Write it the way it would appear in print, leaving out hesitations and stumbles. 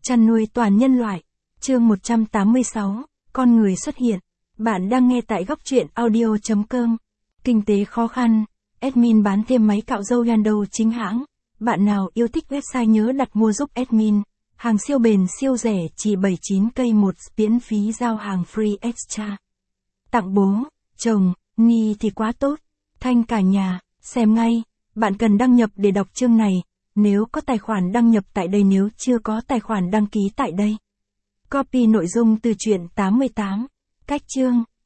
Chăn nuôi toàn nhân loại. Chương 186, con người xuất hiện. Bạn đang nghe tại góc truyện audio.com. Kinh tế khó khăn. Admin bán thêm máy cạo râu Yando chính hãng. Bạn nào yêu thích website nhớ đặt mua giúp admin. Hàng siêu bền siêu rẻ chỉ 79k một, miễn phí giao hàng free extra. Tặng bố, chồng, Nhi thì quá tốt. Thanh cả nhà, xem ngay. Bạn cần đăng nhập để đọc chương này. Nếu có tài khoản đăng nhập tại đây, nếu chưa có tài khoản đăng ký tại đây. Copy nội dung từ truyện 88. Cách chương.